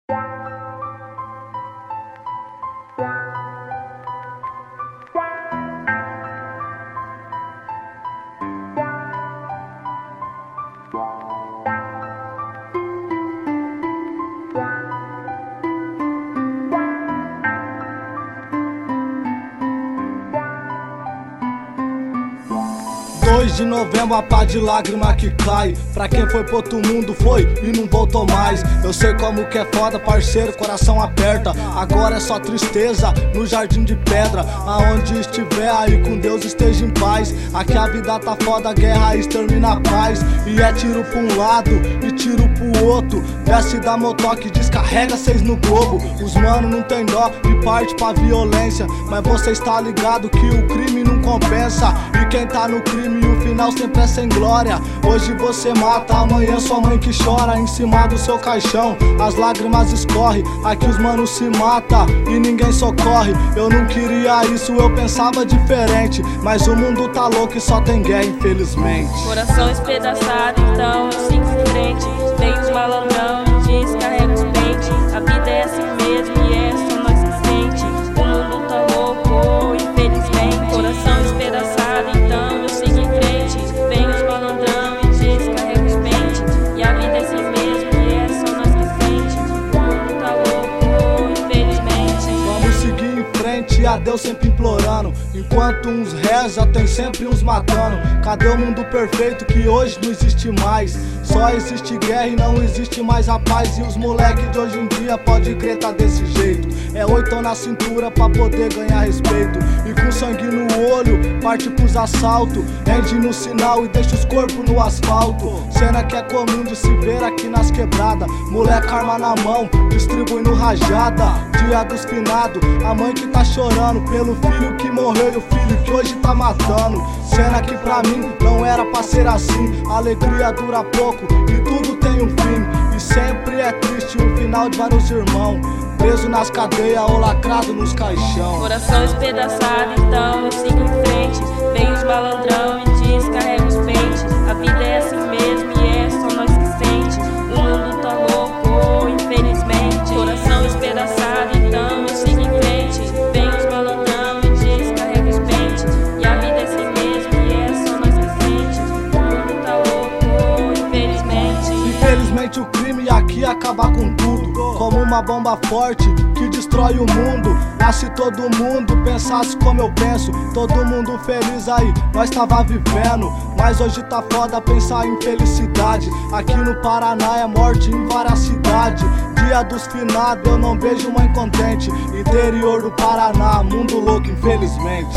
De novembro, a pá de lágrima que cai. Pra quem foi pro outro mundo foi e não voltou mais. Eu sei como que é foda, parceiro, coração aperta. Agora é só tristeza no jardim de pedra. Aonde estiver aí com Deus esteja em paz. Aqui a vida tá foda, a guerra extermina a paz. E é tiro pra um lado e tiro pro outro. Desce da motoca e descarrega cês no globo. Os mano não tem dó e parte pra violência. Mas você está ligado que o crime não compensa. E quem tá no crime o final sempre é sem glória. Hoje você mata, amanhã sua mãe que chora em cima do seu caixão. As lágrimas escorrem, aqui os manos se matam e ninguém socorre. Eu não queria isso, eu pensava diferente. Mas o mundo tá louco e só tem guerra, infelizmente. Coração espedaçado, então eu sigo em frente. Vem os malandrão e descarrega os pentes. A vida é assim mesmo e é só nós que sente. O mundo tá louco, infelizmente. Coração espedaçado, então eu sigo em frente. Vem os malandrão e descarrega os pentes. E a vida é assim mesmo e é só nós que sente. O mundo tá louco, infelizmente. Vamos seguir em frente, a Deus sempre implorando. Enquanto uns reza, tem sempre uns matando. Cadê o mundo perfeito que hoje não existe mais? Só existe guerra e não existe mais a paz. E os moleque de hoje em dia pode crer tá desse jeito. É 8 na cintura pra poder ganhar respeito. E com sangue no olho, parte pros assaltos. Rende no sinal e deixa os corpos no asfalto. Cena que é comum de se ver aqui nas quebradas. Moleque arma na mão, distribuindo rajada. Dia dos finados, a mãe que tá chorando pelo filho que morreu e o filho que hoje tá matando. Cena que pra mim não era pra ser assim. A alegria dura pouco e tudo tem um fim. E sempre é triste o final de vários irmãos preso nas cadeias ou lacrado nos caixão. Coração espedaçado, então eu sigo em frente. Vem os malandrão e descarrega os pentes. A vida é assim mesmo e é só nós que sente. O mundo tá louco, infelizmente. Coração espedaçado, então eu sigo em frente. Vem os malandrão e descarrega os pentes. E a vida é assim mesmo e é só nós que sente. O mundo tá louco, infelizmente. Infelizmente o crime aqui acaba com tudo. Como uma bomba forte que destrói o mundo. Mas se todo mundo pensasse como eu penso, todo mundo feliz aí, nós tava vivendo. Mas hoje tá foda pensar em felicidade. Aqui no Paraná é morte em várias cidades. Dia dos finados eu não vejo mãe contente. Interior do Paraná, mundo louco infelizmente.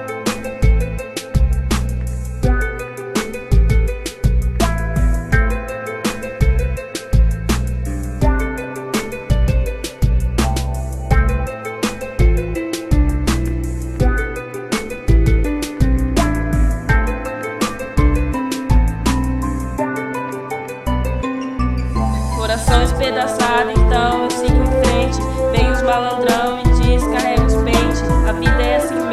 Coração espedaçado, então eu sigo em frente. Vem os malandrão e descarrega os pentes. A vida é assim